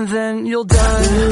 and then you'll die.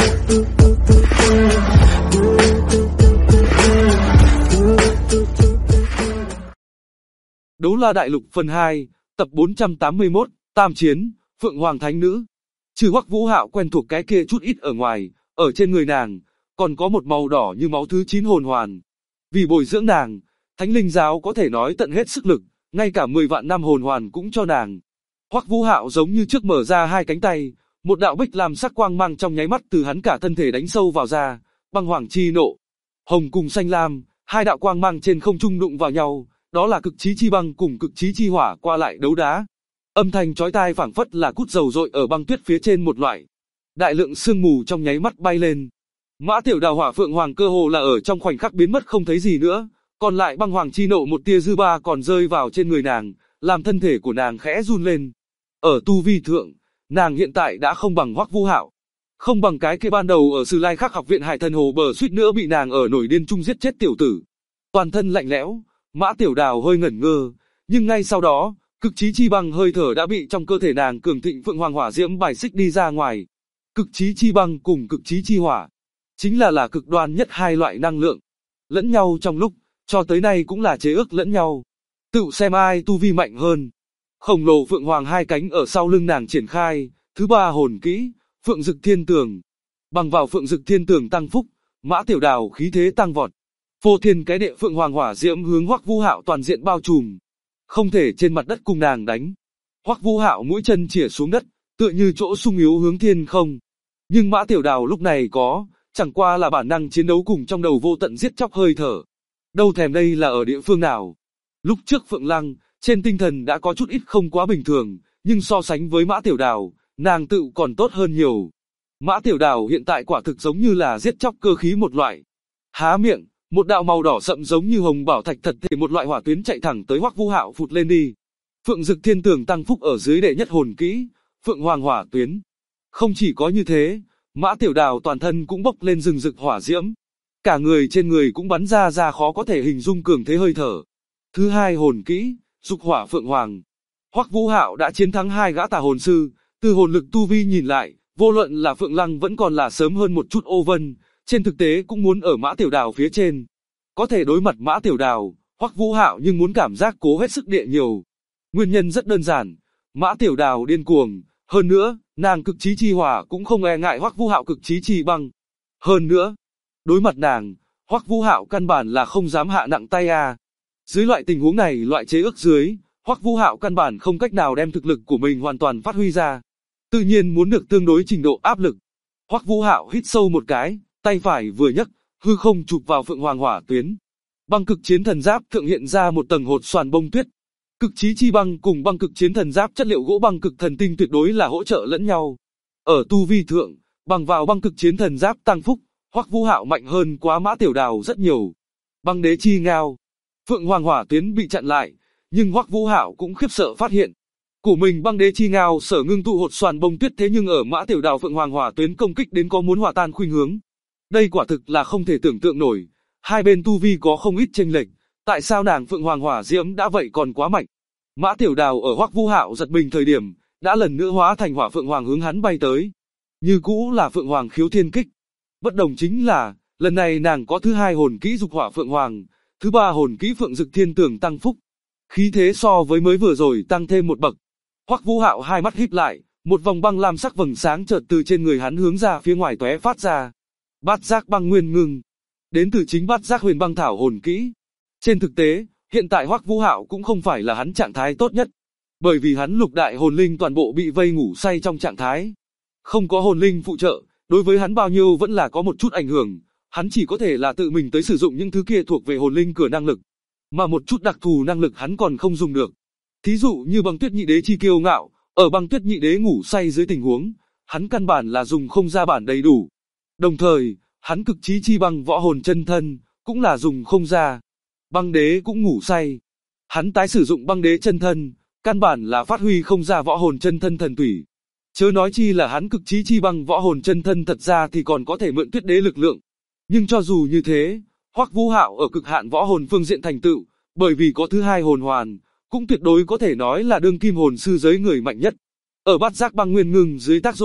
Đấu La Đại Lục phần 2, tập 481, Tam Chiến, Phượng Hoàng Thánh Nữ. Trừ Hoắc Vũ Hạo quen thuộc cái kia chút ít ở ngoài, ở trên người nàng, còn có một màu đỏ như máu thứ 9 hồn hoàn. Vì bồi dưỡng nàng, Thánh Linh Giáo có thể nói tận hết sức lực, ngay cả 10 vạn năm hồn hoàn cũng cho nàng. Hoắc Vũ Hạo giống như trước mở ra hai cánh tay, một đạo bích lam sắc quang mang trong nháy mắt từ hắn cả thân thể đánh sâu vào ra, băng hoàng chi nộ. Hồng cùng xanh lam, hai đạo quang mang trên không trung đụng vào nhau, đó là cực chí chi băng cùng cực chí chi hỏa qua lại đấu đá. Âm thanh chói tai phảng phất là cút dầu dội ở băng tuyết phía trên một loại. Đại lượng sương mù trong nháy mắt bay lên. Mã Tiểu Đào Hỏa Phượng Hoàng cơ hồ là ở trong khoảnh khắc biến mất không thấy gì nữa, còn lại băng hoàng chi nộ một tia dư ba còn rơi vào trên người nàng, làm thân thể của nàng khẽ run lên. Ở tu vi thượng, nàng hiện tại đã không bằng Hoắc Vũ Hạo, không bằng cái kia ban đầu ở Sử Lai Khắc học viện Hải Thần Hồ bờ suýt nữa bị nàng ở nổi điên chung giết chết tiểu tử. Toàn thân lạnh lẽo, Mã Tiểu Đào hơi ngẩn ngơ, nhưng ngay sau đó, cực chí chi băng hơi thở đã bị trong cơ thể nàng cường thịnh Phượng Hoàng hỏa diễm bài xích đi ra ngoài. Cực chí chi băng cùng cực chí chi hỏa, chính là cực đoan nhất hai loại năng lượng, lẫn nhau trong lúc, cho tới nay cũng là chế ước lẫn nhau. Tự xem ai tu vi mạnh hơn. Khổng lồ Phượng Hoàng hai cánh ở sau lưng nàng triển khai, thứ ba hồn kỹ, Phượng Dực Thiên Tường. Bằng vào Phượng Dực Thiên Tường tăng phúc, Mã Tiểu Đào khí thế tăng vọt. Phô thiên cái địa Phượng Hoàng hỏa diễm hướng Hoắc Vũ Hạo toàn diện bao trùm. Không thể trên mặt đất cùng nàng đánh. Hoắc Vũ Hạo mũi chân chĩa xuống đất, tựa như chỗ sung yếu hướng thiên không. Nhưng Mã Tiểu Đào lúc này có, chẳng qua là bản năng chiến đấu cùng trong đầu vô tận giết chóc hơi thở. Đâu thèm đây là ở địa phương nào. Lúc trước Phượng Lăng, trên tinh thần đã có chút ít không quá bình thường, nhưng so sánh với Mã Tiểu Đào, nàng tự còn tốt hơn nhiều. Mã Tiểu Đào hiện tại quả thực giống như là giết chóc cơ khí một loại. Há miệng, một đạo màu đỏ sậm giống như hồng bảo thạch thật thể một loại hỏa tuyến chạy thẳng tới Hoắc Vũ Hạo phụt lên đi. Phượng Dực Thiên Tường tăng phúc ở dưới đệ nhất hồn kỹ, Phượng Hoàng hỏa tuyến. Không chỉ có như thế, Mã Tiểu Đào toàn thân cũng bốc lên rừng rực hỏa diễm. Cả người trên người cũng bắn ra khó có thể hình dung cường thế hơi thở. Thứ hai hồn kỹ, Dục Hỏa Phượng Hoàng. Hoắc Vũ Hạo đã chiến thắng hai gã tà hồn sư, từ hồn lực tu vi nhìn lại, vô luận là Phượng Lăng vẫn còn là sớm hơn một chút Ô Vân, trên thực tế cũng muốn ở Mã Tiểu Đào phía trên. Có thể đối mặt Mã Tiểu Đào, Hoắc Vũ Hạo nhưng muốn cảm giác cố hết sức địa nhiều. Nguyên nhân rất đơn giản, Mã Tiểu Đào điên cuồng, hơn nữa, nàng cực chí chi hỏa cũng không e ngại Hoắc Vũ Hạo cực chí chi băng. Hơn nữa, đối mặt nàng, Hoắc Vũ Hạo căn bản là không dám hạ nặng tay a. Dưới loại tình huống này, loại chế ước dưới, Hoắc Vũ Hạo căn bản không cách nào đem thực lực của mình hoàn toàn phát huy ra. Tự nhiên muốn được tương đối trình độ áp lực. Hoắc Vũ Hạo hít sâu một cái, tay phải vừa nhấc, hư không chụp vào Phượng Hoàng hỏa tuyến. Băng cực chiến thần giáp thượng hiện ra một tầng hột xoàn bông tuyết. Cực chí chi băng cùng băng cực chiến thần giáp chất liệu gỗ băng cực thần tinh tuyệt đối là hỗ trợ lẫn nhau. Ở tu vi thượng, bằng vào băng cực chiến thần giáp tăng phúc, Hoắc Vũ Hạo mạnh hơn quá Mã Tiểu Đào rất nhiều. Băng đế chi ngao, Phượng Hoàng hỏa tuyến bị chặn lại, nhưng Hoắc Vũ Hạo cũng khiếp sợ phát hiện, của mình băng đế chi ngao sở ngưng tụ hột xoàn bông tuyết thế nhưng ở Mã Tiểu Đào Phượng Hoàng hỏa tuyến công kích đến có muốn hòa tan khuynh hướng. Đây quả thực là không thể tưởng tượng nổi, hai bên tu vi có không ít chênh lệch, tại sao nàng Phượng Hoàng hỏa diễm đã vậy còn quá mạnh. Mã Tiểu Đào ở Hoắc Vũ Hạo giật mình thời điểm, đã lần nữa hóa thành hỏa Phượng Hoàng hướng hắn bay tới. Như cũ là Phượng Hoàng khiếu thiên kích. Bất đồng chính là, lần này nàng có thứ hai hồn kỹ Dục Hỏa Phượng Hoàng, thứ ba hồn kỹ Phượng Dực Thiên Tường tăng phúc. Khí thế so với mới vừa rồi tăng thêm một bậc. Hoắc Vũ Hạo hai mắt híp lại, một vòng băng lam sắc vầng sáng chợt từ trên người hắn hướng ra phía ngoài tóe phát ra. Bát Giác Băng Nguyên Ngưng, đến từ chính Bát Giác Huyền Băng Thảo hồn kỹ. Trên thực tế, hiện tại Hoắc Vũ Hạo cũng không phải là hắn trạng thái tốt nhất, bởi vì hắn lục đại hồn linh toàn bộ bị vây ngủ say trong trạng thái. Không có hồn linh phụ trợ, đối với hắn bao nhiêu vẫn là có một chút ảnh hưởng, hắn chỉ có thể là tự mình tới sử dụng những thứ kia thuộc về hồn linh cửa năng lực, mà một chút đặc thù năng lực hắn còn không dùng được. Thí dụ như Băng Tuyết Nhị Đế chi kiêu ngạo, ở Băng Tuyết Nhị Đế ngủ say dưới tình huống, hắn căn bản là dùng không ra bản đầy đủ. Đồng thời, hắn cực chí chi băng võ hồn chân thân, cũng là dùng không ra. Băng đế cũng ngủ say. Hắn tái sử dụng băng đế chân thân, căn bản là phát huy không ra võ hồn chân thân thần tủy. Chớ nói chi là hắn cực chí chi băng võ hồn chân thân thật ra thì còn có thể mượn tuyết đế lực lượng. Nhưng cho dù như thế, Hoắc Vũ Hạo ở cực hạn võ hồn phương diện thành tựu, bởi vì có thứ hai hồn hoàn, cũng tuyệt đối có thể nói là đương kim hồn sư giới người mạnh nhất. Ở Bát Giác Băng Nguyên Ngưng dưới tác dụng,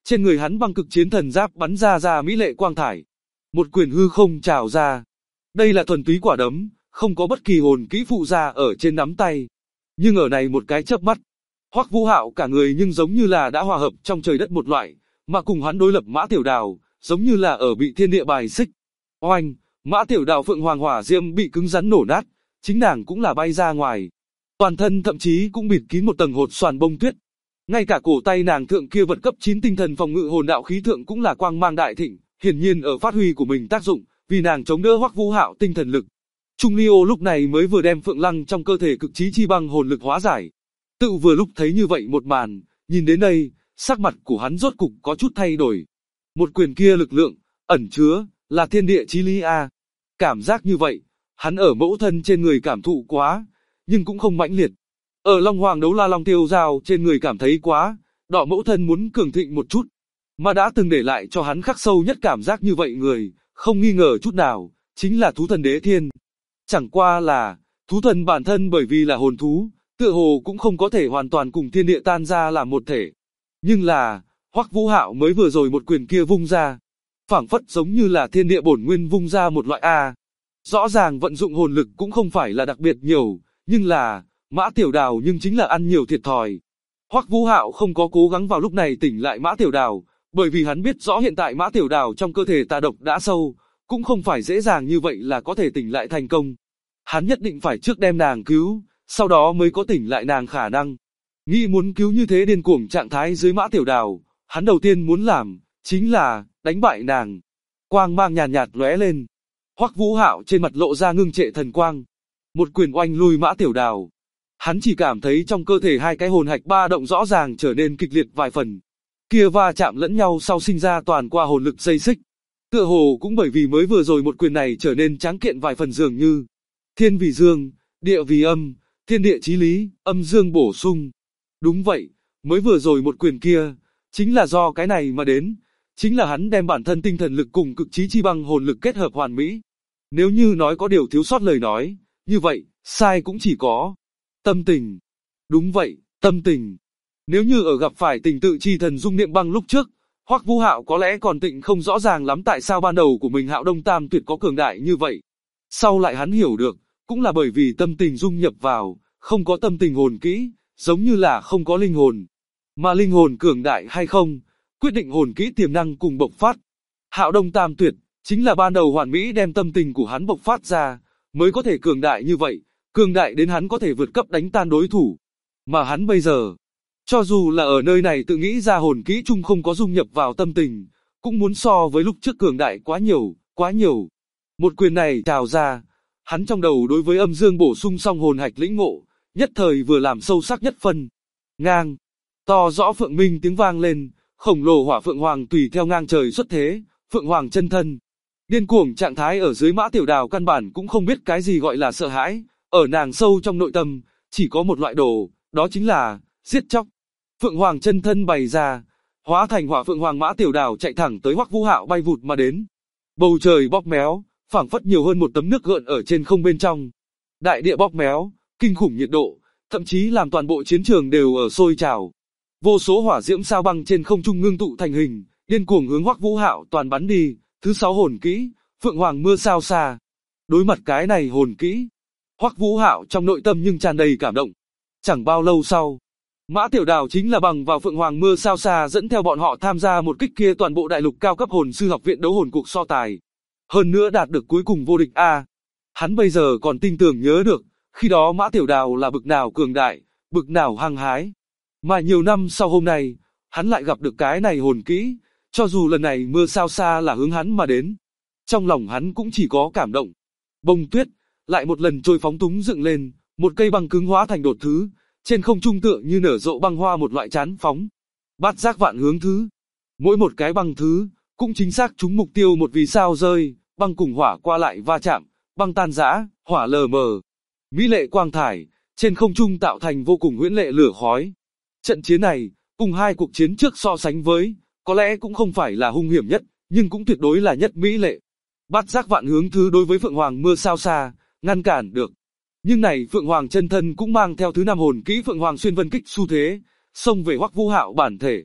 Trên người hắn băng cực chiến thần giáp bắn ra mỹ lệ quang thải. Một quyền hư không trào ra. Đây là thuần túy quả đấm, không có bất kỳ hồn kỹ phụ ra ở trên nắm tay. Nhưng ở này một cái chớp mắt, Hoắc Vũ Hạo cả người nhưng giống như là đã hòa hợp trong trời đất một loại, mà cùng hắn đối lập Mã Tiểu Đào, giống như là ở bị thiên địa bài xích. Oanh, Mã Tiểu Đào phượng hoàng hỏa diễm bị cứng rắn nổ nát, chính nàng cũng là bay ra ngoài. Toàn thân thậm chí cũng bịt kín một tầng hột xoàn bông tuyết. Ngay cả cổ tay nàng thượng kia vật cấp 9 tinh thần phòng ngự hồn đạo khí thượng cũng là quang mang đại thịnh, hiển nhiên ở phát huy của mình tác dụng, vì nàng chống đỡ Hoắc Vũ Hạo tinh thần lực. Trung Ly Ô lúc này mới vừa đem Phượng Lăng trong cơ thể cực chí chi băng hồn lực hóa giải. Tự vừa lúc thấy như vậy một màn, nhìn đến đây, sắc mặt của hắn rốt cục có chút thay đổi. Một quyền kia lực lượng, ẩn chứa, là thiên địa chí lý a. Cảm giác như vậy, hắn ở mẫu thân trên người cảm thụ quá, nhưng cũng không mãnh liệt. Ở Long Hoàng Đấu La Long Tiêu Giao trên người cảm thấy quá, đọ mẫu thân muốn cường thịnh một chút, mà đã từng để lại cho hắn khắc sâu nhất cảm giác như vậy người, không nghi ngờ chút nào, chính là thú thần Đế Thiên. Chẳng qua là, thú thần bản thân bởi vì là hồn thú, tựa hồ cũng không có thể hoàn toàn cùng thiên địa tan ra làm một thể. Nhưng là, Hoắc Vũ Hạo mới vừa rồi một quyền kia vung ra, phảng phất giống như là thiên địa bổn nguyên vung ra một loại A. Rõ ràng vận dụng hồn lực cũng không phải là đặc biệt nhiều, nhưng là, Mã Tiểu Đào nhưng chính là ăn nhiều thiệt thòi. Hoắc Vũ Hạo không có cố gắng vào lúc này tỉnh lại Mã Tiểu Đào, bởi vì hắn biết rõ hiện tại Mã Tiểu Đào trong cơ thể tà độc đã sâu, cũng không phải dễ dàng như vậy là có thể tỉnh lại thành công. Hắn nhất định phải trước đem nàng cứu, sau đó mới có tỉnh lại nàng khả năng. Nghĩ muốn cứu như thế điên cuồng trạng thái dưới Mã Tiểu Đào, hắn đầu tiên muốn làm, chính là, đánh bại nàng. Quang mang nhàn nhạt lóe lên. Hoắc Vũ Hạo trên mặt lộ ra ngưng trệ thần quang. Một quyền oanh lui Mã Tiểu Đào. Hắn chỉ cảm thấy trong cơ thể hai cái hồn hạch ba động rõ ràng trở nên kịch liệt vài phần. Kia va chạm lẫn nhau sau sinh ra toàn qua hồn lực dây xích. Tựa hồ cũng bởi vì mới vừa rồi một quyền này trở nên tráng kiện vài phần dường như. Thiên vì dương, địa vì âm, thiên địa chí lý, âm dương bổ sung. Đúng vậy, mới vừa rồi một quyền kia, chính là do cái này mà đến. Chính là hắn đem bản thân tinh thần lực cùng cực chí chi băng hồn lực kết hợp hoàn mỹ. Nếu như nói có điều thiếu sót lời nói, như vậy, sai cũng chỉ có tâm tình. Đúng vậy, tâm tình. Nếu như ở gặp phải tình tự chi thần dung niệm băng lúc trước, Hoắc Vũ Hạo có lẽ còn tịnh không rõ ràng lắm tại sao ban đầu của mình Hạo Đông Tam Tuyệt có cường đại như vậy. Sau lại hắn hiểu được, cũng là bởi vì tâm tình dung nhập vào, không có tâm tình hồn kỹ, giống như là không có linh hồn. Mà linh hồn cường đại hay không, quyết định hồn kỹ tiềm năng cùng bộc phát. Hạo Đông Tam Tuyệt, chính là ban đầu hoàn mỹ đem tâm tình của hắn bộc phát ra, mới có thể cường đại như vậy, cường đại đến hắn có thể vượt cấp đánh tan đối thủ. Mà hắn bây giờ, cho dù là ở nơi này tự nghĩ ra hồn kỹ chung không có dung nhập vào tâm tình, cũng muốn so với lúc trước cường đại quá nhiều, quá nhiều. Một quyền này trào ra, hắn trong đầu đối với âm dương bổ sung xong hồn hạch lĩnh ngộ, nhất thời vừa làm sâu sắc nhất phân. Ngang, to rõ phượng minh tiếng vang lên, khổng lồ hỏa phượng hoàng tùy theo ngang trời xuất thế, phượng hoàng chân thân. Điên cuồng trạng thái ở dưới Mã Tiểu Đào căn bản cũng không biết cái gì gọi là sợ hãi, ở nàng sâu trong nội tâm, chỉ có một loại đồ, đó chính là giết chóc. Phượng hoàng chân thân bày ra, hóa thành hỏa phượng hoàng Mã Tiểu Đào chạy thẳng tới Hoắc Vũ Hạo bay vụt mà đến. Bầu trời bóp méo, phảng phất nhiều hơn một tấm nước gợn ở trên không bên trong. Đại địa bóp méo, kinh khủng nhiệt độ, thậm chí làm toàn bộ chiến trường đều ở sôi trào. Vô số hỏa diễm sao băng trên không trung ngưng tụ thành hình, điên cuồng hướng Hoắc Vũ Hạo toàn bắn đi. Thứ 6 hồn kỹ, Phượng Hoàng mưa sao xa. Đối mặt cái này hồn kỹ, Hoắc Vũ Hạo trong nội tâm nhưng tràn đầy cảm động. Chẳng bao lâu sau, Mã Tiểu Đào chính là bằng vào Phượng Hoàng mưa sao xa dẫn theo bọn họ tham gia một kích kia toàn bộ đại lục cao cấp hồn sư học viện đấu hồn cuộc so tài. Hơn nữa đạt được cuối cùng vô địch A. Hắn bây giờ còn tin tưởng nhớ được, khi đó Mã Tiểu Đào là bực nào cường đại, bực nào hăng hái. Mà nhiều năm sau hôm nay, hắn lại gặp được cái này hồn kỹ, cho dù lần này mưa sao xa là hướng hắn mà đến. Trong lòng hắn cũng chỉ có cảm động. Bông tuyết, lại một lần trôi phóng túng dựng lên, một cây băng cứng hóa thành đột thứ, trên không trung tựa như nở rộ băng hoa một loại chán phóng. Bát giác vạn hướng thứ. Mỗi một cái băng thứ, cũng chính xác trúng mục tiêu một vì sao rơi, băng cùng hỏa qua lại va chạm, băng tan rã, hỏa lờ mờ. Mỹ lệ quang thải, trên không trung tạo thành vô cùng huyễn lệ lửa khói. Trận chiến này, cùng hai cuộc chiến trước so sánh với, có lẽ cũng không phải là hung hiểm nhất, nhưng cũng tuyệt đối là nhất mỹ lệ. Bát giác vạn hướng thứ đối với Phượng Hoàng mưa sao xa, ngăn cản được. Nhưng này Phượng Hoàng chân thân cũng mang theo thứ 5 hồn kỹ Phượng Hoàng xuyên vân kích xu thế, xông về Hoắc Vũ Hạo bản thể.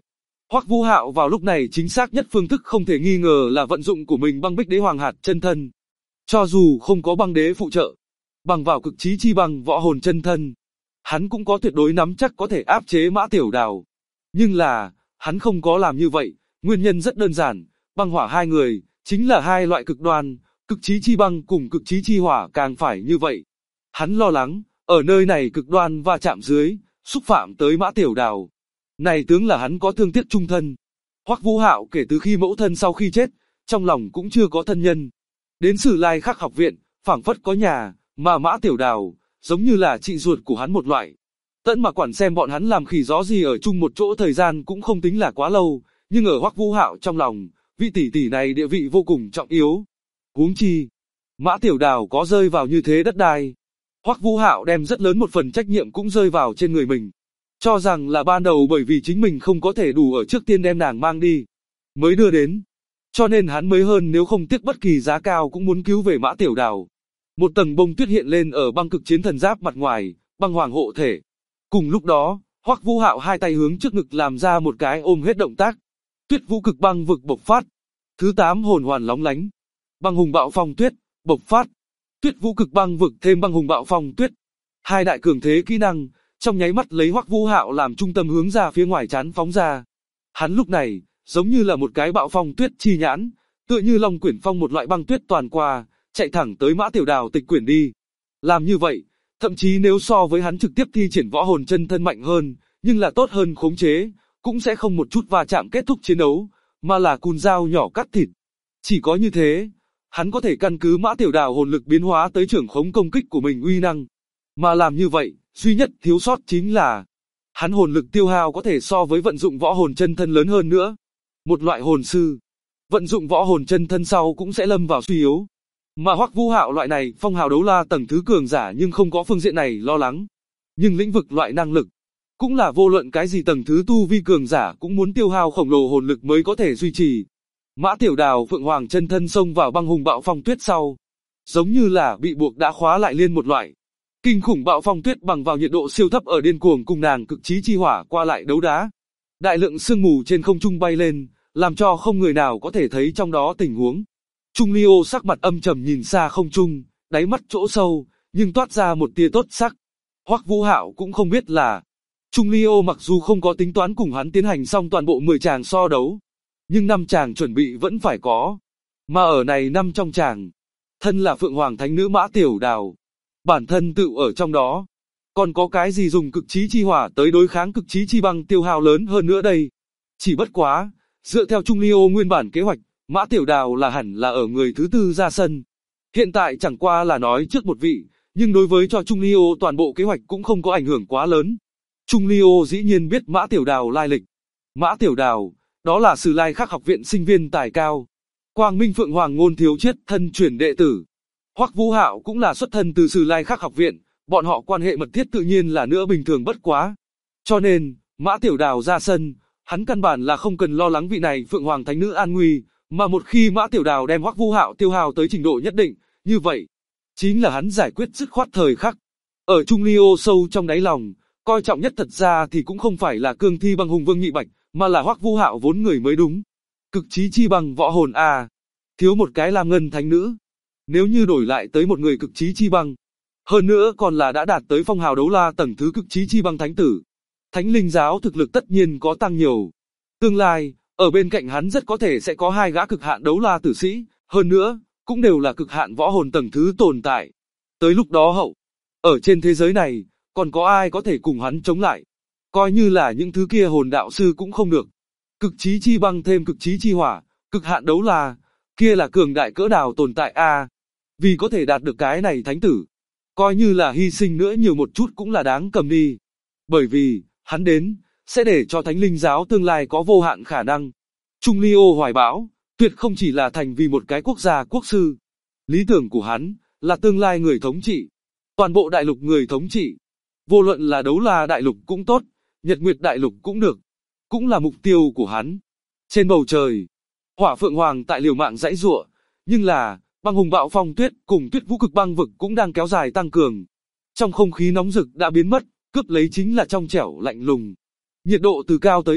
Hoắc Vũ Hạo vào lúc này chính xác nhất phương thức không thể nghi ngờ là vận dụng của mình băng bích đế hoàng hạt chân thân. Cho dù không có băng đế phụ trợ, bằng vào cực chí chi băng võ hồn chân thân, hắn cũng có tuyệt đối nắm chắc có thể áp chế Mã Tiểu Đào. Nhưng là, hắn không có làm như vậy, nguyên nhân rất đơn giản, băng hỏa hai người, chính là hai loại cực đoan, cực chí chi băng cùng cực chí chi hỏa càng phải như vậy. Hắn lo lắng, ở nơi này cực đoan va chạm dưới, xúc phạm tới Mã Tiểu Đào. Này tướng là hắn có thương tiếc trung thân. Hoắc Vũ Hạo kể từ khi mẫu thân sau khi chết, trong lòng cũng chưa có thân nhân. Đến Sử Lai Khắc học viện, phảng phất có nhà, mà Mã Tiểu Đào, giống như là chị ruột của hắn một loại. Tận mà quản xem bọn hắn làm khỉ gió gì ở chung một chỗ thời gian cũng không tính là quá lâu, nhưng ở Hoắc Vũ Hạo trong lòng, vị tỷ tỷ này địa vị vô cùng trọng yếu. Huống chi, Mã Tiểu Đào có rơi vào như thế đất đai, Hoắc Vũ Hạo đem rất lớn một phần trách nhiệm cũng rơi vào trên người mình. Cho rằng là ban đầu bởi vì chính mình không có thể đủ ở trước tiên đem nàng mang đi, mới đưa đến. Cho nên hắn mới hơn nếu không tiếc bất kỳ giá cao cũng muốn cứu về Mã Tiểu Đào. Một tầng bông tuyết hiện lên ở băng cực chiến thần giáp mặt ngoài, băng hoàng hộ thể. Cùng lúc đó, Hoắc Vũ Hạo hai tay hướng trước ngực làm ra một cái ôm hết động tác. Tuyết vũ cực băng vực bộc phát. Thứ 8 hồn hoàn lóng lánh. Băng hùng bạo phong tuyết, bộc phát. Tuyết vũ cực băng vực thêm băng hùng bạo phong tuyết. Hai đại cường thế kỹ năng, trong nháy mắt lấy Hoắc Vũ Hạo làm trung tâm hướng ra phía ngoài chán phóng ra. Hắn lúc này, giống như là một cái bạo phong tuyết chi nhãn, tựa như long quyển phong một loại băng tuyết toàn qua, chạy thẳng tới Mã Tiểu Đào tịch quyển đi. Làm như vậy, thậm chí nếu so với hắn trực tiếp thi triển võ hồn chân thân mạnh hơn, nhưng là tốt hơn khống chế, cũng sẽ không một chút va chạm kết thúc chiến đấu, mà là cùn dao nhỏ cắt thịt. Chỉ có như thế, hắn có thể căn cứ Mã Tiểu Đào hồn lực biến hóa tới trưởng khống công kích của mình uy năng. Mà làm như vậy, duy nhất thiếu sót chính là hắn hồn lực tiêu hao có thể so với vận dụng võ hồn chân thân lớn hơn nữa. Một loại hồn sư, vận dụng võ hồn chân thân sau cũng sẽ lâm vào suy yếu. Mà Hoắc Vũ Hạo loại này phong hào đấu la tầng thứ cường giả nhưng không có phương diện này lo lắng. Nhưng lĩnh vực loại năng lực, cũng là vô luận cái gì tầng thứ tu vi cường giả cũng muốn tiêu hao khổng lồ hồn lực mới có thể duy trì. Mã Tiểu Đào Phượng Hoàng chân thân xông vào băng hùng bạo phong tuyết sau, giống như là bị buộc đã khóa lại liên một loại. Kinh khủng bạo phong tuyết bằng vào nhiệt độ siêu thấp ở điên cuồng cùng nàng cực chí chi hỏa qua lại đấu đá. Đại lượng sương mù trên không trung bay lên, làm cho không người nào có thể thấy trong đó tình huống. Trung Ly Ô sắc mặt âm trầm nhìn xa không trung, đáy mắt chỗ sâu, nhưng toát ra một tia tốt sắc. Hoắc Vũ Hạo cũng không biết là, Trung Ly Ô mặc dù không có tính toán cùng hắn tiến hành xong toàn bộ 10 tràng so đấu, nhưng 5 tràng chuẩn bị vẫn phải có. Mà ở này 5 trong tràng, thân là Phượng Hoàng Thánh Nữ Mã Tiểu Đào, bản thân tự ở trong đó. Còn có cái gì dùng cực chí chi hỏa tới đối kháng cực chí chi băng tiêu hao lớn hơn nữa đây? Chỉ bất quá, dựa theo Trung Ly Ô nguyên bản kế hoạch, Mã Tiểu Đào là hẳn là ở người thứ tư ra sân. Hiện tại chẳng qua là nói trước một vị, nhưng đối với cho Trung Ly Ô toàn bộ kế hoạch cũng không có ảnh hưởng quá lớn. Trung Ly Ô dĩ nhiên biết Mã Tiểu Đào lai lịch. Mã Tiểu Đào, đó là Sử Lai Khắc học viện sinh viên tài cao. Quang Minh Phượng Hoàng Ngôn Thiếu Chiết thân truyền đệ tử. Hoắc Vũ Hạo cũng là xuất thân từ Sử Lai Khắc học viện, bọn họ quan hệ mật thiết tự nhiên là nữa bình thường bất quá. Cho nên, Mã Tiểu Đào ra sân, hắn căn bản là không cần lo lắng vị này Phượng Hoàng Thánh Nữ an nguy, mà một khi Mã Tiểu Đào đem Hoắc Vũ Hạo tiêu hao tới trình độ nhất định, như vậy, chính là hắn giải quyết dứt khoát thời khắc. Ở Trung Ly Ô sâu trong đáy lòng, coi trọng nhất thật ra thì cũng không phải là cương thi băng hùng Vương Nhị Bạch, mà là Hoắc Vũ Hạo vốn người mới đúng. Cực chí chi băng võ hồn a, thiếu một cái Lam Ngân Thánh Nữ. Nếu như đổi lại tới một người cực chí chi băng, hơn nữa còn là đã đạt tới phong hào đấu la tầng thứ cực chí chi băng thánh tử, Thánh Linh giáo thực lực tất nhiên có tăng nhiều. Tương lai, ở bên cạnh hắn rất có thể sẽ có 2 gã cực hạn đấu la tử sĩ, hơn nữa, cũng đều là cực hạn võ hồn tầng thứ tồn tại. Tới lúc đó hậu, ở trên thế giới này, còn có ai có thể cùng hắn chống lại? Coi như là những thứ kia hồn đạo sư cũng không được. Cực chí chi băng thêm cực chí chi hỏa, cực hạn đấu la, kia là cường đại cỡ nào tồn tại a? Vì có thể đạt được cái này thánh tử, coi như là hy sinh nữa nhiều một chút cũng là đáng cầm đi. Bởi vì, hắn đến, sẽ để cho Thánh Linh giáo tương lai có vô hạn khả năng. Trung Ly Ô hoài bão, tuyệt không chỉ là thành vì một cái quốc gia quốc sư. Lý tưởng của hắn, là tương lai người thống trị. Toàn bộ đại lục người thống trị. Vô luận là đấu la đại lục cũng tốt, Nhật Nguyệt đại lục cũng được. Cũng là mục tiêu của hắn. Trên bầu trời, Hỏa Phượng Hoàng tại liều mạng giãy giụa, nhưng là, băng hùng bạo phong tuyết cùng tuyết vũ cực băng vực cũng đang kéo dài tăng cường. Trong không khí nóng rực đã biến mất, cướp lấy chính là trong trẻo lạnh lùng. Nhiệt độ từ cao tới thấp,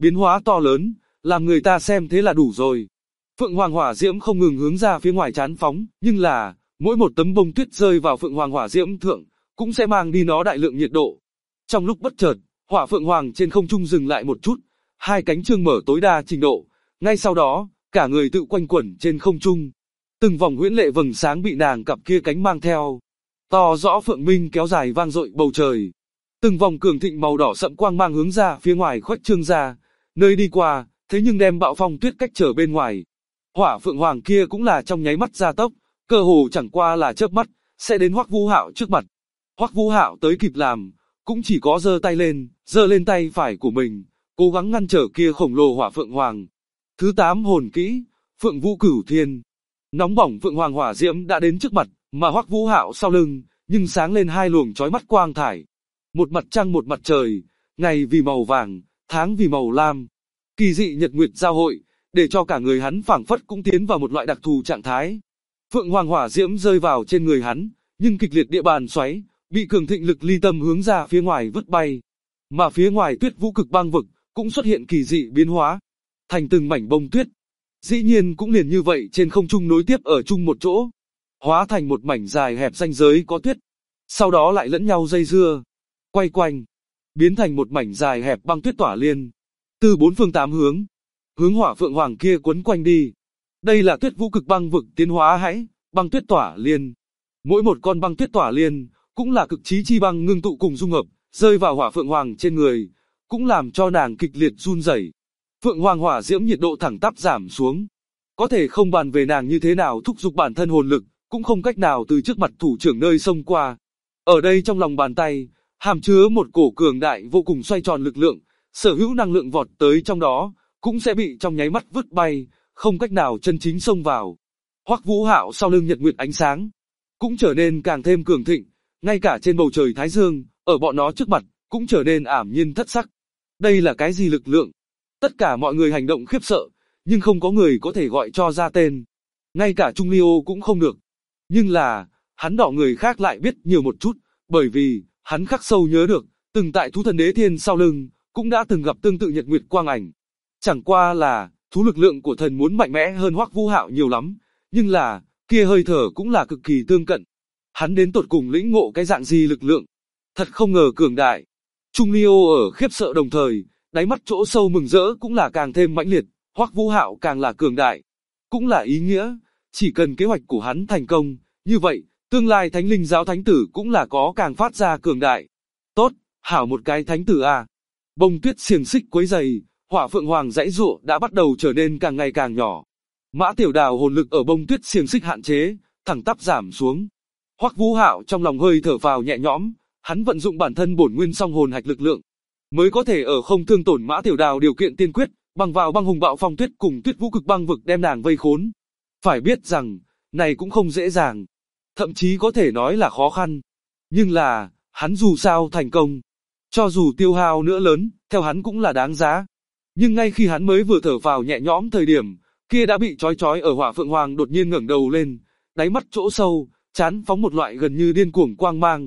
biến hóa to lớn, làm người ta xem thế là đủ rồi. Phượng Hoàng hỏa diễm không ngừng hướng ra phía ngoài chán phóng, nhưng là, mỗi một tấm bông tuyết rơi vào Phượng Hoàng hỏa diễm thượng, cũng sẽ mang đi nó đại lượng nhiệt độ. Trong lúc bất chợt, hỏa Phượng Hoàng trên không trung dừng lại một chút, hai cánh trương mở tối đa trình độ, ngay sau đó, cả người tự quanh quẩn trên không trung. Từng vòng huyễn lệ vầng sáng bị nàng cặp kia cánh mang theo. To rõ phượng minh kéo dài vang dội bầu trời. Từng vòng cường thịnh màu đỏ sẫm quang mang hướng ra phía ngoài khuếch trương ra, nơi đi qua, thế nhưng đem bạo phong tuyết cách trở bên ngoài. Hỏa Phượng Hoàng kia cũng là trong nháy mắt gia tốc, cơ hồ chẳng qua là chớp mắt, sẽ đến Hoắc Vũ Hạo trước mặt. Hoắc Vũ Hạo tới kịp làm, cũng chỉ có giơ lên tay phải của mình, cố gắng ngăn trở kia khổng lồ Hỏa Phượng Hoàng. Thứ 8 hồn kỹ, Phượng Vũ Cửu Thiên. Nóng bỏng Phượng Hoàng hỏa diễm đã đến trước mặt, mà Hoắc Vũ Hạo sau lưng, nhưng sáng lên hai luồng chói mắt quang thải. Một mặt trăng một mặt trời, ngày vì màu vàng, tháng vì màu lam. Kỳ dị nhật nguyệt giao hội, để cho cả người hắn phảng phất cũng tiến vào một loại đặc thù trạng thái. Phượng Hoàng hỏa diễm rơi vào trên người hắn, nhưng kịch liệt địa bàn xoáy, bị cường thịnh lực ly tâm hướng ra phía ngoài vứt bay. Mà phía ngoài Tuyết Vũ Cực Băng vực, cũng xuất hiện kỳ dị biến hóa, thành từng mảnh bông tuyết. Dĩ nhiên cũng liền như vậy trên không trung nối tiếp ở chung một chỗ, hóa thành một mảnh dài hẹp ranh giới có tuyết. Sau đó lại lẫn nhau dây dưa, quay quanh, biến thành một mảnh dài hẹp băng tuyết tỏa liên. Từ bốn phương tám hướng, hướng Hỏa Phượng Hoàng kia quấn quanh đi. Đây là Tuyết Vũ Cực Băng vực tiến hóa hãy, băng tuyết tỏa liên. Mỗi một con băng tuyết tỏa liên, cũng là cực chí chi băng ngưng tụ cùng dung hợp, rơi vào Hỏa Phượng Hoàng trên người, cũng làm cho nàng kịch liệt run rẩy. Phượng Hoàng hỏa diễm nhiệt độ thẳng tắp giảm xuống. Có thể không bàn về nàng như thế nào thúc giục bản thân hồn lực, cũng không cách nào từ trước mặt thủ trưởng nơi xông qua. Ở đây trong lòng bàn tay, hàm chứa một cổ cường đại vô cùng xoay tròn lực lượng, sở hữu năng lượng vọt tới trong đó, cũng sẽ bị trong nháy mắt vứt bay, không cách nào chân chính xông vào. Hoắc Vũ Hạo sau lưng nhật nguyệt ánh sáng, cũng trở nên càng thêm cường thịnh, ngay cả trên bầu trời thái dương, ở bọn nó trước mặt, cũng trở nên ảm nhiên thất sắc. Đây là cái gì lực lượng? Tất cả mọi người hành động khiếp sợ, nhưng không có người có thể gọi cho ra tên. Ngay cả Trung Ly Ô cũng không được. Nhưng là, hắn đỏ người khác lại biết nhiều một chút, bởi vì, hắn khắc sâu nhớ được, từng tại thú thần đế thiên sau lưng, cũng đã từng gặp tương tự nhật nguyệt quang ảnh. Chẳng qua là, thú lực lượng của thần muốn mạnh mẽ hơn Hoắc Vũ Hạo nhiều lắm, nhưng là, kia hơi thở cũng là cực kỳ tương cận. Hắn đến tột cùng lĩnh ngộ cái dạng gì lực lượng? Thật không ngờ cường đại. Trung Ly Ô ở khiếp sợ đồng thời, đáy mắt chỗ sâu mừng rỡ cũng là càng thêm mãnh liệt, Hoắc Vũ Hạo càng là cường đại, cũng là ý nghĩa, chỉ cần kế hoạch của hắn thành công, như vậy, tương lai Thánh Linh giáo thánh tử cũng là có càng phát ra cường đại. Tốt, hảo một cái thánh tử à. Bông tuyết xiềng xích quấy dày, Hỏa Phượng Hoàng dãy dụa đã bắt đầu trở nên càng ngày càng nhỏ. Mã Tiểu Đào hồn lực ở bông tuyết xiềng xích hạn chế, thẳng tắp giảm xuống. Hoắc Vũ Hạo trong lòng hơi thở phào nhẹ nhõm, hắn vận dụng bản thân bổn nguyên song hồn hạch lực lượng, mới có thể ở không thương tổn Mã Tiểu Đào điều kiện tiên quyết, bằng vào băng hùng bạo phong tuyết cùng Tuyết Vũ Cực Băng vực đem nàng vây khốn. Phải biết rằng, này cũng không dễ dàng, thậm chí có thể nói là khó khăn. Nhưng là, hắn dù sao thành công, cho dù tiêu hao nữa lớn, theo hắn cũng là đáng giá. Nhưng ngay khi hắn mới vừa thở vào nhẹ nhõm thời điểm, kia đã bị chói ở Hỏa Phượng Hoàng đột nhiên ngẩng đầu lên, đáy mắt chỗ sâu, chán phóng một loại gần như điên cuồng quang mang.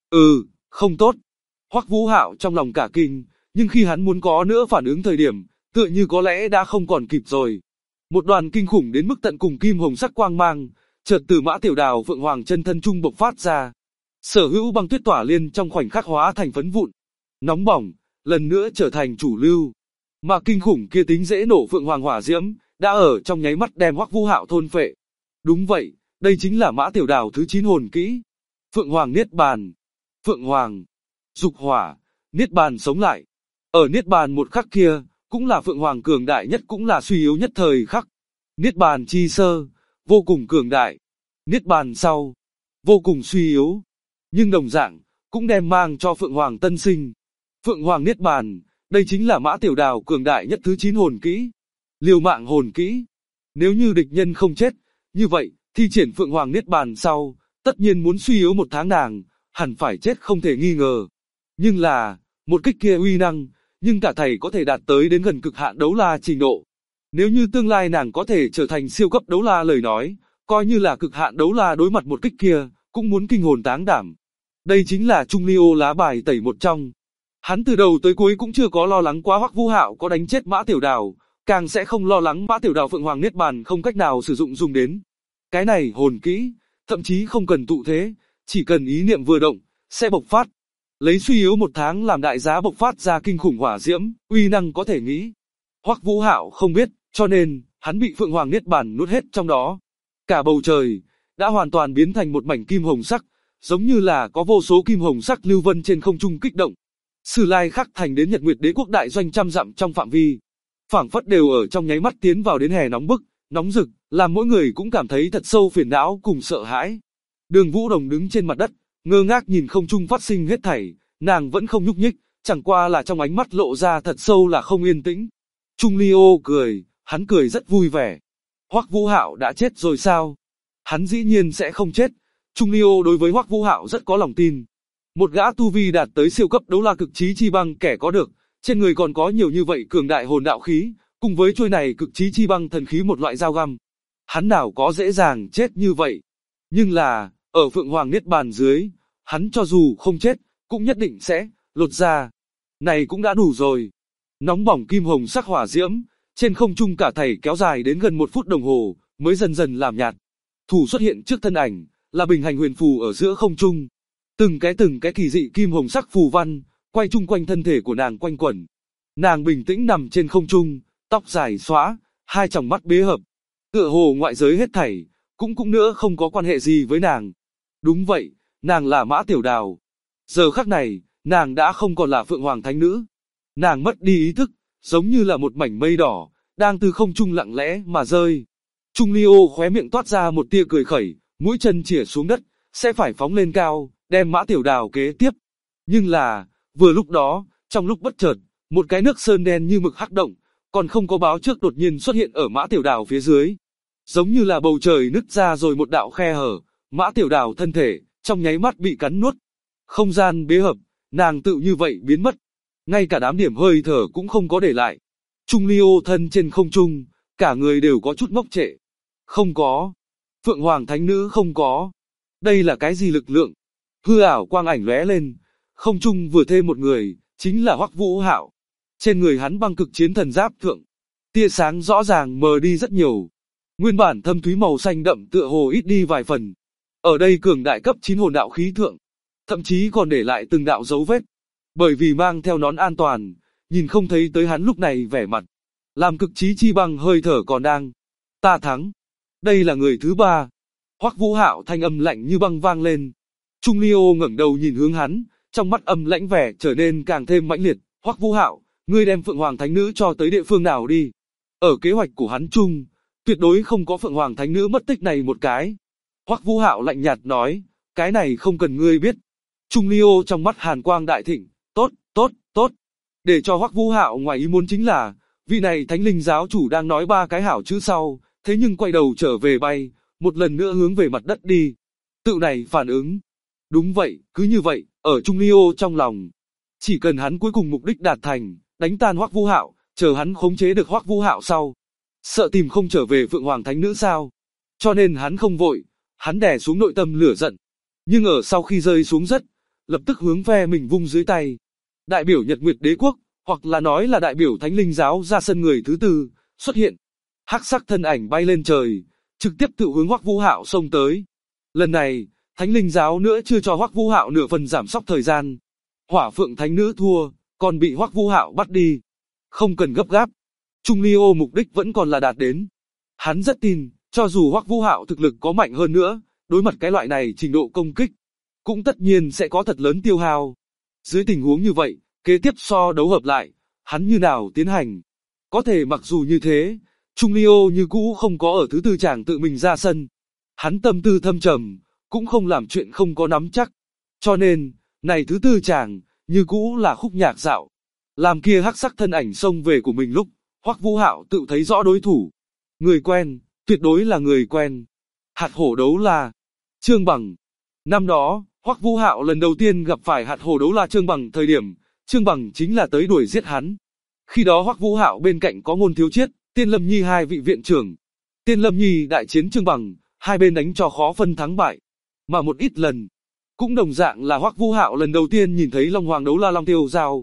Không tốt. Hoắc Vũ Hạo trong lòng cả kinh, nhưng khi hắn muốn có nữa phản ứng thời điểm, tựa như có lẽ đã không còn kịp rồi. Một đoàn kinh khủng đến mức tận cùng kim hồng sắc quang mang, chợt từ Mã Tiểu Đào Phượng Hoàng chân thân trung bộc phát ra. Sở hữu băng tuyết tỏa liên trong khoảnh khắc hóa thành phấn vụn, nóng bỏng, lần nữa trở thành chủ lưu. Mà kinh khủng kia tính dễ nổ Phượng Hoàng hỏa diễm, đã ở trong nháy mắt đem Hoắc Vũ Hạo thôn phệ. Đúng vậy, đây chính là Mã Tiểu Đào thứ 9 hồn kỹ. Phượng Hoàng Niết Bàn. Phượng Hoàng, dục hỏa, Niết Bàn sống lại. Ở Niết Bàn một khắc kia, cũng là Phượng Hoàng cường đại nhất cũng là suy yếu nhất thời khắc. Niết Bàn chi sơ, vô cùng cường đại. Niết Bàn sau, vô cùng suy yếu. Nhưng đồng dạng, cũng đem mang cho Phượng Hoàng tân sinh. Phượng Hoàng Niết Bàn, đây chính là Mã Tiểu Đào cường đại nhất thứ 9 hồn kỹ. Liều mạng hồn kỹ. Nếu như địch nhân không chết, như vậy, thi triển Phượng Hoàng Niết Bàn sau, tất nhiên muốn suy yếu một tháng nàng, hẳn phải chết không thể nghi ngờ. Nhưng là, một kích kia uy năng, nhưng cả thầy có thể đạt tới đến gần cực hạn đấu la trình độ. Nếu như tương lai nàng có thể trở thành siêu cấp đấu la lời nói, coi như là cực hạn đấu la đối mặt một kích kia, cũng muốn kinh hồn táng đảm. Đây chính là Trung Ly Ô lá bài tẩy một trong. Hắn từ đầu tới cuối cũng chưa có lo lắng quá Hoắc Vũ Hạo có đánh chết Mã Tiểu Đào, càng sẽ không lo lắng Mã Tiểu Đào Phượng Hoàng Niết Bàn không cách nào sử dụng dùng đến. Cái này hồn kỹ, thậm chí không cần tụ thế, chỉ cần ý niệm vừa động, sẽ bộc phát. Lấy suy yếu 1 tháng làm đại giá bộc phát ra kinh khủng hỏa diễm, uy năng có thể nghĩ. Hoắc Vũ Hạo không biết, cho nên, hắn bị Phượng Hoàng Niết Bàn nuốt hết trong đó. Cả bầu trời, đã hoàn toàn biến thành một mảnh kim hồng sắc, giống như là có vô số kim hồng sắc lưu vân trên không trung kích động. Sử lai khắc thành đến Nhật Nguyệt Đế quốc đại doanh trăm dặm trong phạm vi, phảng phất đều ở trong nháy mắt tiến vào đến hè nóng bức, nóng rực, làm mỗi người cũng cảm thấy thật sâu phiền não cùng sợ hãi. Đường Vũ Đồng đứng trên mặt đất, ngơ ngác nhìn không trung phát sinh hết thảy, nàng vẫn không nhúc nhích, chẳng qua là trong ánh mắt lộ ra thật sâu là không yên tĩnh. Trung Ly Ô cười, hắn cười rất vui vẻ. Hoắc Vũ Hạo đã chết rồi sao? Hắn dĩ nhiên sẽ không chết. Trung Ly Ô đối với Hoắc Vũ Hạo rất có lòng tin. Một gã tu vi đạt tới siêu cấp đấu la cực chí chi băng kẻ có được, trên người còn có nhiều như vậy cường đại hồn đạo khí, cùng với chuôi này cực chí chi băng thần khí một loại dao găm. Hắn nào có dễ dàng chết như vậy. Nhưng là, ở Phượng Hoàng Niết Bàn dưới, hắn cho dù không chết, cũng nhất định sẽ lột ra. Này cũng đã đủ rồi. Nóng bỏng kim hồng sắc hỏa diễm, trên không trung cả thảy kéo dài đến gần 1 phút đồng hồ, mới dần dần làm nhạt. Thủ xuất hiện trước thân ảnh, là bình hành huyền phù ở giữa không trung. Từng cái kỳ dị kim hồng sắc phù văn, quay chung quanh thân thể của nàng quanh quẩn. Nàng bình tĩnh nằm trên không trung, tóc dài xõa, hai tròng mắt bế hợp. Tựa hồ ngoại giới hết thảy, cũng nữa không có quan hệ gì với nàng. Đúng vậy, nàng là Mã Tiểu Đào. Giờ khắc này, nàng đã không còn là Phượng Hoàng Thánh Nữ. Nàng mất đi ý thức, giống như là một mảnh mây đỏ, đang từ không trung lặng lẽ mà rơi. Trung Ly Ô khóe miệng toát ra một tia cười khẩy, mũi chân chĩa xuống đất, sẽ phải phóng lên cao, đem Mã Tiểu Đào kế tiếp. Nhưng là, vừa lúc đó, trong lúc bất chợt, một cái nước sơn đen như mực hắc động, còn không có báo trước đột nhiên xuất hiện ở Mã Tiểu Đào phía dưới. Giống như là bầu trời nứt ra rồi một đạo khe hở, Mã Tiểu Đào thân thể, trong nháy mắt bị cắn nuốt. Không gian bế hợp, nàng tự như vậy biến mất. Ngay cả đám điểm hơi thở cũng không có để lại. Trung Ly Ô thân trên không trung, cả người đều có chút ngốc trệ. Không có. Phượng Hoàng Thánh Nữ không có. Đây là cái gì lực lượng? Hư ảo quang ảnh lóe lên, không trung vừa thêm một người, chính là Hoắc Vũ Hạo. Trên người hắn băng cực chiến thần giáp thượng, tia sáng rõ ràng mờ đi rất nhiều. Nguyên bản thâm thúy màu xanh đậm tựa hồ ít đi vài phần. Ở đây cường đại cấp 9 hồn đạo khí thượng, thậm chí còn để lại từng đạo dấu vết. Bởi vì mang theo nón an toàn, nhìn không thấy tới hắn lúc này vẻ mặt. Làm cực chí chi băng hơi thở còn đang. Ta thắng. Đây là người thứ 3. Hoắc Vũ Hạo thanh âm lạnh như băng vang lên. Trung Ly Ô ngẩng đầu nhìn hướng hắn, trong mắt âm lãnh vẻ trở nên càng thêm mãnh liệt. Hoắc Vũ Hạo, ngươi đem Phượng Hoàng Thánh Nữ cho tới địa phương nào đi? Ở kế hoạch của hắn chung, tuyệt đối không có Phượng Hoàng Thánh Nữ mất tích này một cái. Hoắc Vũ Hạo lạnh nhạt nói, cái này không cần ngươi biết. Trung Ly Ô trong mắt hàn quang đại thịnh, tốt. Để cho Hoắc Vũ Hạo ngoài ý muốn chính là, vị này Thánh Linh giáo chủ đang nói 3 cái hảo chữ sau, thế nhưng quay đầu trở về bay, một lần nữa hướng về mặt đất đi. Tự này phản ứng. Đúng vậy, cứ như vậy, ở Trung Ly Ô trong lòng. Chỉ cần hắn cuối cùng mục đích đạt thành, đánh tan Hoắc Vũ Hạo, chờ hắn khống chế được Hoắc Vũ Hạo sau. Sợ tìm không trở về Phượng Hoàng Thánh Nữ sao? Cho nên hắn không vội, hắn đè xuống nội tâm lửa giận. Nhưng ở sau khi rơi xuống đất, lập tức hướng ve mình vung dưới tay. Đại biểu Nhật Nguyệt Đế quốc, hoặc là nói là đại biểu Thánh Linh giáo ra sân người thứ 4, xuất hiện. Hắc sắc thân ảnh bay lên trời, trực tiếp tự hướng Hoắc Vũ Hạo xông tới. Lần này, Thánh Linh giáo nữa chưa cho Hoắc Vũ Hạo nửa phần giảm sóc thời gian. Hỏa Phượng Thánh Nữ thua, còn bị Hoắc Vũ Hạo bắt đi. Không cần gấp gáp. Trung Ly Ô mục đích vẫn còn là đạt đến. Hắn rất tin, cho dù Hoắc Vũ Hạo thực lực có mạnh hơn nữa, đối mặt cái loại này trình độ công kích, cũng tất nhiên sẽ có thật lớn tiêu hao. Dưới tình huống như vậy, kế tiếp so đấu hợp lại, hắn như nào tiến hành? Có thể mặc dù như thế, Trung Ly Ô như cũ không có ở thứ 4 chàng tự mình ra sân. Hắn tâm tư thâm trầm, cũng không làm chuyện không có nắm chắc. Cho nên, này thứ 4 chàng, như cũ là khúc nhạc dạo. Làm kia hắc sắc thân ảnh xông về của mình lúc, Hoắc Vũ Hạo tự thấy rõ đối thủ. Người quen, tuyệt đối là người quen. Hạt hổ đấu la, Trương Bằng. Năm đó, Hoắc Vũ Hạo lần đầu tiên gặp phải hạt hổ đấu la Trương Bằng thời điểm, Trương Bằng chính là tới đuổi giết hắn. Khi đó Hoắc Vũ Hạo bên cạnh có Ngôn Thiếu Chiết, Tiên Lâm Nhi hai vị viện trưởng. Tiên Lâm Nhi đại chiến Trương Bằng, hai bên đánh cho khó phân thắng bại. Mà một ít lần, cũng đồng dạng là Hoắc Vũ Hạo lần đầu tiên nhìn thấy Long Hoàng đấu la Long Tiêu Giao,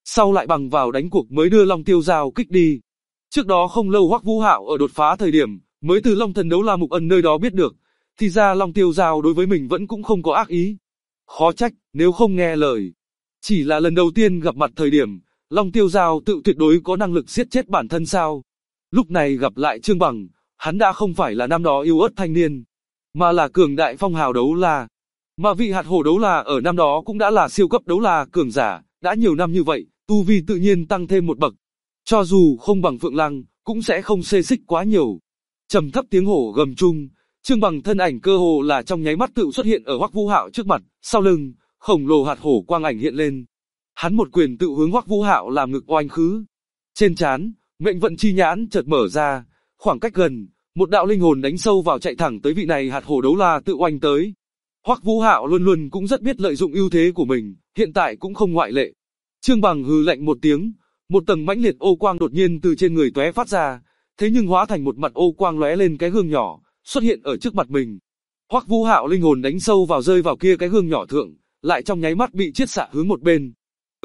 sau lại bằng vào đánh cuộc mới đưa Long Tiêu Giao kích đi. Trước đó không lâu Hoắc Vũ Hạo ở đột phá thời điểm, mới từ Long Thần Đấu La Mục Ân nơi đó biết được, thì ra Long Tiêu Giao đối với mình vẫn cũng không có ác ý. Khó trách, nếu không nghe lời. Chỉ là lần đầu tiên gặp mặt thời điểm, Long Tiêu Giao tự tuyệt đối có năng lực giết chết bản thân sao. Lúc này gặp lại Trương Bằng, hắn đã không phải là năm đó yếu ớt thanh niên, mà là cường đại phong hào đấu la. Mà vị hạt hổ đấu la ở năm đó cũng đã là siêu cấp đấu la cường giả, đã nhiều năm như vậy, tu vi tự nhiên tăng thêm một bậc. Cho dù không bằng Phượng Lăng, cũng sẽ không xê xích quá nhiều. Trầm thấp tiếng hổ gầm chung, Trương Bằng thân ảnh cơ hồ là trong nháy mắt tự xuất hiện ở Hoắc Vũ Hạo trước mặt, sau lưng, khổng lồ hạt hổ quang ảnh hiện lên. Hắn một quyền tự hướng Hoắc Vũ Hạo làm ngực oanh khứ. Trên trán, mệnh vận chi nhãn chợt mở ra, khoảng cách gần, một đạo linh hồn đánh sâu vào chạy thẳng tới vị này hạt hổ đấu la tự oanh tới. Hoắc Vũ Hạo luôn luôn cũng rất biết lợi dụng ưu thế của mình, hiện tại cũng không ngoại lệ. Trương Bằng hừ lạnh một tiếng, một tầng mãnh liệt ô quang đột nhiên từ trên người tóe phát ra, thế nhưng hóa thành một mặt ô quang lóe lên cái gương nhỏ, xuất hiện ở trước mặt mình. Hoắc Vũ Hạo linh hồn đánh sâu vào rơi vào kia cái gương nhỏ thượng, lại trong nháy mắt bị chiết xạ hướng một bên.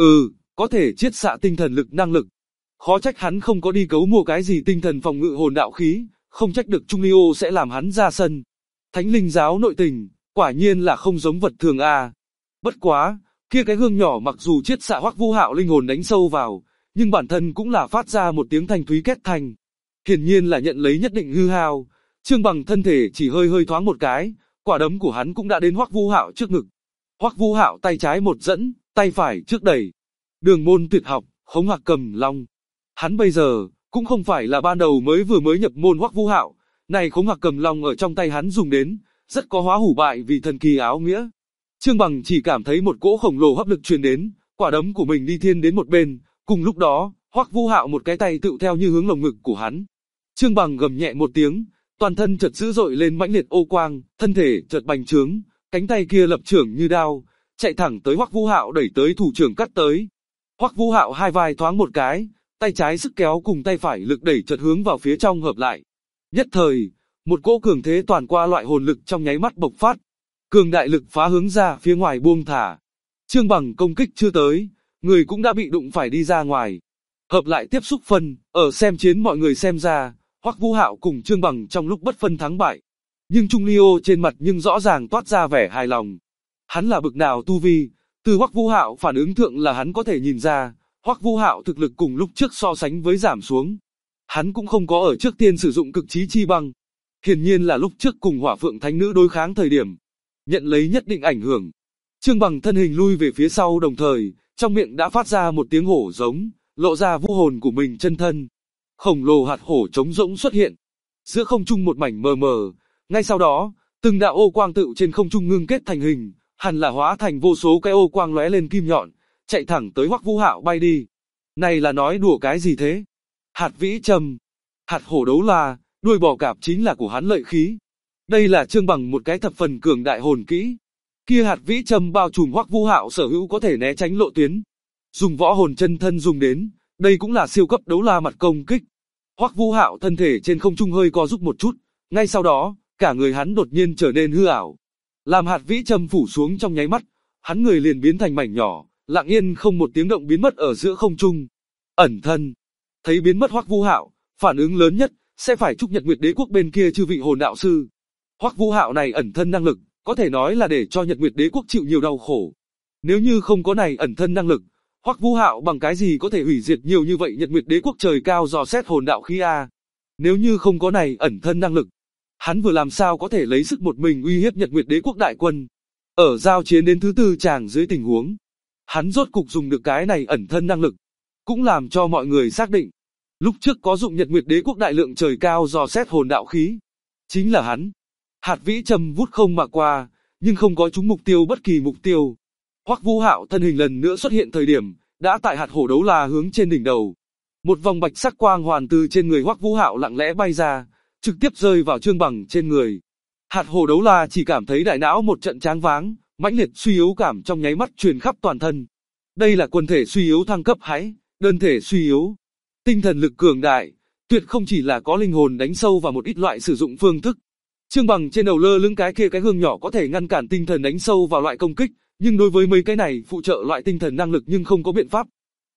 Có thể chiết xạ tinh thần lực năng lực. Khó trách hắn không có đi cấu mua cái gì tinh thần phòng ngự hồn đạo khí, không trách được Trung Ly Ô sẽ làm hắn ra sân. Thánh linh giáo nội tình, quả nhiên là không giống vật thường a. Bất quá, kia cái gương nhỏ mặc dù chiết xạ Hoắc Vũ Hạo linh hồn đánh sâu vào, nhưng bản thân cũng là phát ra một tiếng thanh thúy két thanh. Hiển nhiên là nhận lấy nhất định hư hao. Trương Bằng thân thể chỉ hơi thoáng một cái, quả đấm của hắn cũng đã đến Hoắc Vũ Hạo trước ngực. Hoắc Vũ Hạo tay trái một dẫn, tay phải trước đẩy. Đường môn tuyệt học, Hống Hạc Cầm Long. Hắn bây giờ cũng không phải là ban đầu vừa mới nhập môn Hoắc Vũ Hạo, này Hống Hạc Cầm Long ở trong tay hắn dùng đến, rất có hóa hủ bại vì thần kỳ áo nghĩa. Trương Bằng chỉ cảm thấy một cỗ khổng lồ hấp lực truyền đến, quả đấm của mình đi thiên đến một bên, cùng lúc đó, Hoắc Vũ Hạo một cái tay tự theo như hướng lồng ngực của hắn. Trương Bằng gầm nhẹ một tiếng, toàn thân chợt dữ dội lên mãnh liệt ô quang, thân thể chợt bành trướng, cánh tay kia lập trưởng như đao, chạy thẳng tới Hoắc Vũ Hạo đẩy tới thủ trưởng cắt tới. Hoắc Vũ Hạo hai vai thoáng một cái, tay trái sức kéo cùng tay phải lực đẩy chợt hướng vào phía trong hợp lại. Nhất thời, một cỗ cường thế toàn qua loại hồn lực trong nháy mắt bộc phát, cường đại lực phá hướng ra phía ngoài buông thả. Trương Bằng công kích chưa tới, người cũng đã bị đụng phải đi ra ngoài. Hợp lại tiếp xúc phân, ở xem chiến mọi người xem ra, Hoắc Vũ Hạo cùng Trương Bằng trong lúc bất phân thắng bại. Nhưng Trung Ly Ô trên mặt nhưng rõ ràng toát ra vẻ hài lòng. Hắn là bực nào tu vi, từ Hoắc Vũ Hạo phản ứng thượng là hắn có thể nhìn ra, Hoắc Vũ Hạo thực lực cùng lúc trước so sánh với giảm xuống. Hắn cũng không có ở trước tiên sử dụng cực chí chi băng. Hiển nhiên là lúc trước cùng Hỏa Phượng Thánh Nữ đối kháng thời điểm, nhận lấy nhất định ảnh hưởng. Trương Bằng thân hình lui về phía sau đồng thời, trong miệng đã phát ra một tiếng hổ giống, lộ ra vũ hồn của mình chân thân. Khổng lồ hạt hổ trống rỗng xuất hiện. Giữa không trung một mảnh mờ mờ, ngay sau đó, từng đạo ô quang tự trên không trung ngưng kết thành hình, hẳn là hóa thành vô số cái ô quang lóe lên kim nhọn, chạy thẳng tới Hoắc Vũ Hạo bay đi. Này là nói đùa cái gì thế? Hạt vĩ trầm, hạt hổ đấu la, đuôi bò cạp chính là của hắn lợi khí. Đây là Trương Bằng một cái thập phần cường đại hồn kỹ. Kia hạt vĩ trầm bao trùm Hoắc Vũ Hạo sở hữu có thể né tránh lộ tuyến. Dùng võ hồn chân thân dùng đến, đây cũng là siêu cấp đấu la mặt công kích. Hoắc Vũ Hạo thân thể trên không trung hơi co rúm một chút, ngay sau đó, cả người hắn đột nhiên trở nên hư ảo. Làm hạt vĩ trầm phủ xuống trong nháy mắt, hắn người liền biến thành mảnh nhỏ, lặng yên không một tiếng động biến mất ở giữa không trung. Ẩn thân. Thấy biến mất Hoắc Vũ Hạo, phản ứng lớn nhất sẽ phải chúc Nhật Nguyệt Đế quốc bên kia chư vị hồn đạo sư. Hoắc Vũ Hạo này ẩn thân năng lực, có thể nói là để cho Nhật Nguyệt Đế quốc chịu nhiều đau khổ. Nếu như không có này ẩn thân năng lực, Hoắc Vũ Hạo bằng cái gì có thể hủy diệt nhiều như vậy Nhật Nguyệt Đế quốc trời cao dò xét hồn đạo khí a? Nếu như không có này ẩn thân năng lực, hắn vừa làm sao có thể lấy sức một mình uy hiếp Nhật Nguyệt Đế quốc đại quân? Ở giao chiến đến thứ tư tràng dưới tình huống, hắn rốt cục dùng được cái này ẩn thân năng lực, cũng làm cho mọi người xác định, lúc trước có dụng Nhật Nguyệt Đế quốc đại lượng trời cao dò xét hồn đạo khí, chính là hắn. Hạt vĩ trầm vút không mà qua, nhưng không có trúng mục tiêu bất kỳ mục tiêu. Hoắc Vũ Hạo thân hình lần nữa xuất hiện thời điểm, đã tại hạt hổ đấu la hướng trên đỉnh đầu. Một vòng bạch sắc quang hoàn từ trên người Hoắc Vũ Hạo lặng lẽ bay ra, trực tiếp rơi vào Trương Bằng trên người. Hạt hổ đấu la chỉ cảm thấy đại não một trận choáng váng, mãnh liệt suy yếu cảm trong nháy mắt truyền khắp toàn thân. Đây là quần thể suy yếu thăng cấp hãy, đơn thể suy yếu. Tinh thần lực cường đại, tuyệt không chỉ là có linh hồn đánh sâu vào một ít loại sử dụng phương thức. Trương Bằng trên đầu lơ lửng cái kia cái gương nhỏ có thể ngăn cản tinh thần đánh sâu vào loại công kích, nhưng đối với mấy cái này phụ trợ loại tinh thần năng lực nhưng không có biện pháp.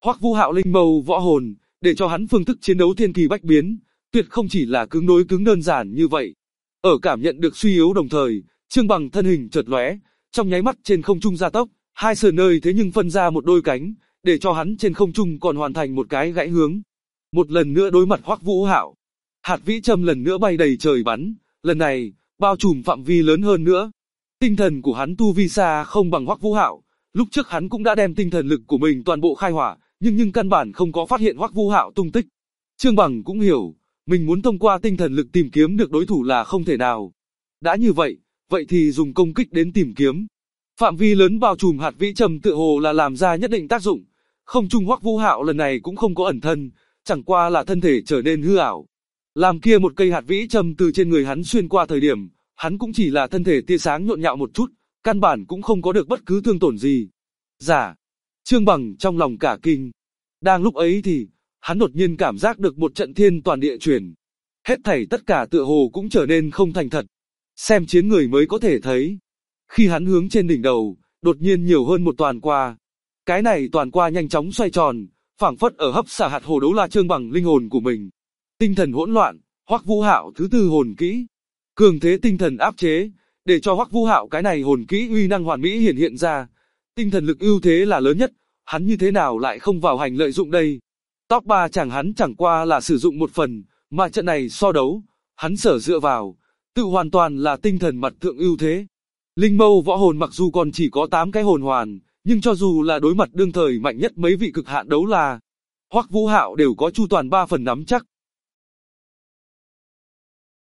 Hoắc Vũ Hạo linh mâu võ hồn, để cho hắn phương thức chiến đấu thiên kỳ bách biến, tuyệt không chỉ là cứng đối cứng đơn giản như vậy. Ở cảm nhận được suy yếu đồng thời, Trương Bằng thân hình chợt lóe, trong nháy mắt trên không trung gia tốc, hai sườn nơi thế nhưng phân ra một đôi cánh, để cho hắn trên không trung còn hoàn thành một cái gãy hướng. Một lần nữa đối mặt Hoắc Vũ Hạo, hạt vĩ châm lần nữa bay đầy trời bắn, lần này bao trùm phạm vi lớn hơn nữa. Tinh thần của hắn tu vi xa không bằng Hoắc Vũ Hạo, lúc trước hắn cũng đã đem tinh thần lực của mình toàn bộ khai hỏa, nhưng căn bản không có phát hiện Hoắc Vũ Hạo tung tích. Trương Bằng cũng hiểu, mình muốn thông qua tinh thần lực tìm kiếm được đối thủ là không thể nào. Đã như vậy, vậy thì dùng công kích đến tìm kiếm. Phạm vi lớn bao trùm hạt vĩ trầm tựa hồ là làm ra nhất định tác dụng. Không trung Hoắc Vũ Hạo lần này cũng không có ẩn thân, chẳng qua là thân thể trở nên hư ảo. Làm kia một cây hạt vĩ trầm từ trên người hắn xuyên qua thời điểm, hắn cũng chỉ là thân thể tia sáng nhộn nhạo một chút, căn bản cũng không có được bất cứ thương tổn gì. Giả. Trương Bằng trong lòng cả kinh. Đang lúc ấy thì, hắn đột nhiên cảm giác được một trận thiên toàn địa chuyển. Hết thảy tất cả tựa hồ cũng trở nên không thành thật. Xem chiến người mới có thể thấy. Khi hắn hướng trên đỉnh đầu, đột nhiên nhiều hơn một toàn qua. Cái này toàn qua nhanh chóng xoay tròn, phảng phất ở hấp xả hạt hồ đấu la Trương Bằng linh hồn của mình. Tinh thần hỗn loạn, Hoắc Vũ Hạo thứ tư hồn kỹ. Cường thế tinh thần áp chế, để cho Hoắc Vũ Hạo cái này hồn kỹ uy năng hoàn mỹ hiện ra. Tinh thần lực ưu thế là lớn nhất, hắn như thế nào lại không vào hành lợi dụng đây. Top 3 hắn chẳng qua là sử dụng một phần, mà trận này so đấu, hắn sở dựa vào, tự hoàn toàn là tinh thần mặt thượng ưu thế. Linh mâu võ hồn mặc dù còn chỉ có 8 cái hồn hoàn, nhưng cho dù là đối mặt đương thời mạnh nhất mấy vị cực hạn đấu la, Hoắc Vũ Hạo đều có chu toàn 3 phần nắm chắc.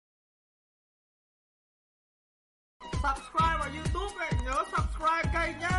Subscribe vào YouTube này, nhớ subscribe kênh nhá.